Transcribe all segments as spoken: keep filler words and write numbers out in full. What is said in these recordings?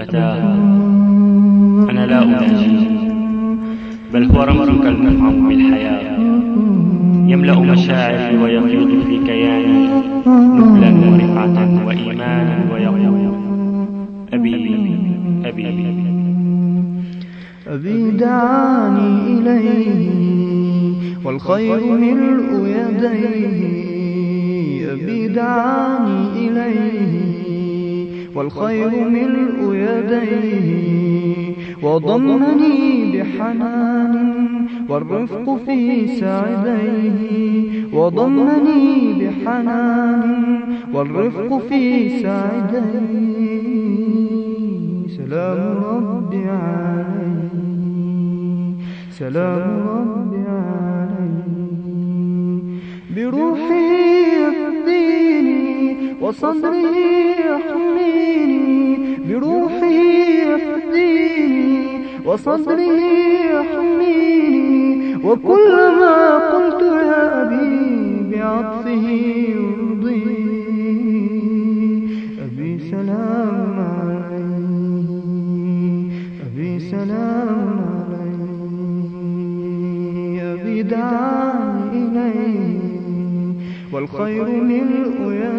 فتاه أنا لا أناجيه، بل هو رمزك المفعم بالحياة، يملأ مشاعري ويفيض في كياني نبلا ورفعة وإيمانا ويقول أبي أبي أبي دعاني إليه والخير ملء يديه، أبي دعاني إليه والخير ملء يديه، وضمني بحنان والرفق في سعديه، وضمني بحنان والرفق في سعديه. سلام ربي عليه، سلام ربي عليه، بروحه يفديني وصدره يحميني، بروحه يفديني وصدره يحميني، وكلما قلت يا أبي بعطفه يرضيني. أبي سلام عليه، أبي سلام عليه، أبي دعاني إليه والخير ملء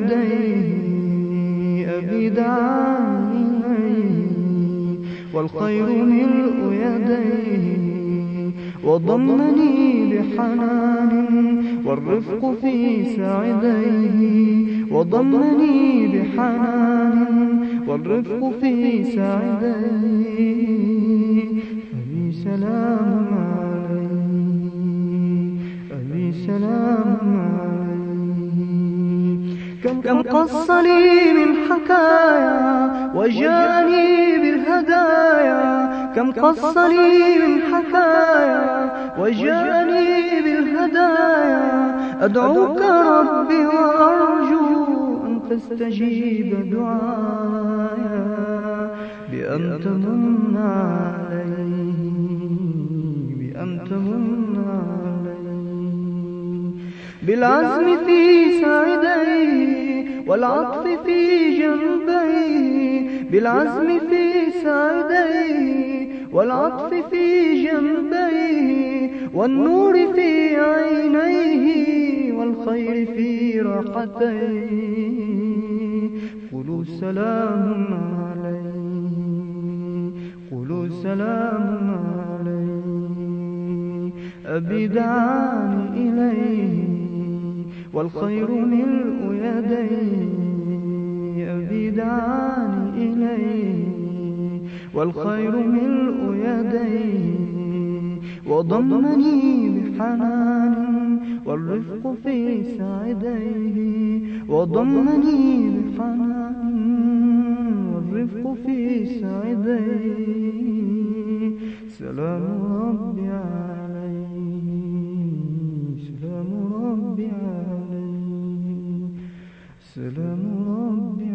يديه، أبي دعاني إليه والخير ملء يديه، وضمني بحنان والرفق في سعديه، وضمني بحنان والرفق في سعديه. أبي سلام عليه، أبي سلام عليه، كم قص لي من حكايا وجاني بالهدايا، كم قص لي من حكايا وجاني بالهدايا، أدعوك ربي وأرجو أن تستجيب دعايا، بأن تمن عليه، بأن تمن عليه، بالعزم في سعديه والعطف في جنبيه، بالعزم في سعديه والعطف في جنبيه، والنور في عينيه والخير في راحتيه. قولوا سلام عليه، قولوا سلام عليه، أبي دعاني إليه والخير ملء يديه، أبي دعاني إليه والخير ملء يديه، وضمني بحنان والرفق في سعديه، وضمني بحنان والرفق في سعديه. سلام ربي عليه، سلام ربي عليه، سلام ربي